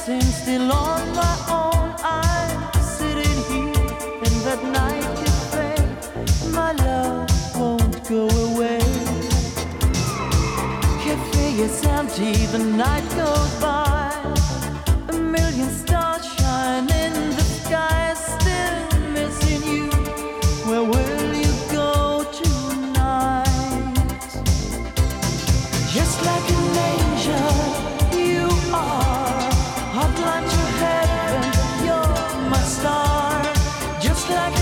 dancing still on my own. I'm sitting here in that night cafe. My love won't go away. Cafe is empty, the night goes by. A million stars shine in the sky. Still missing you. Where will you go tonight? Just like an angel, you are. I'd like to heaven, you're my star. Just like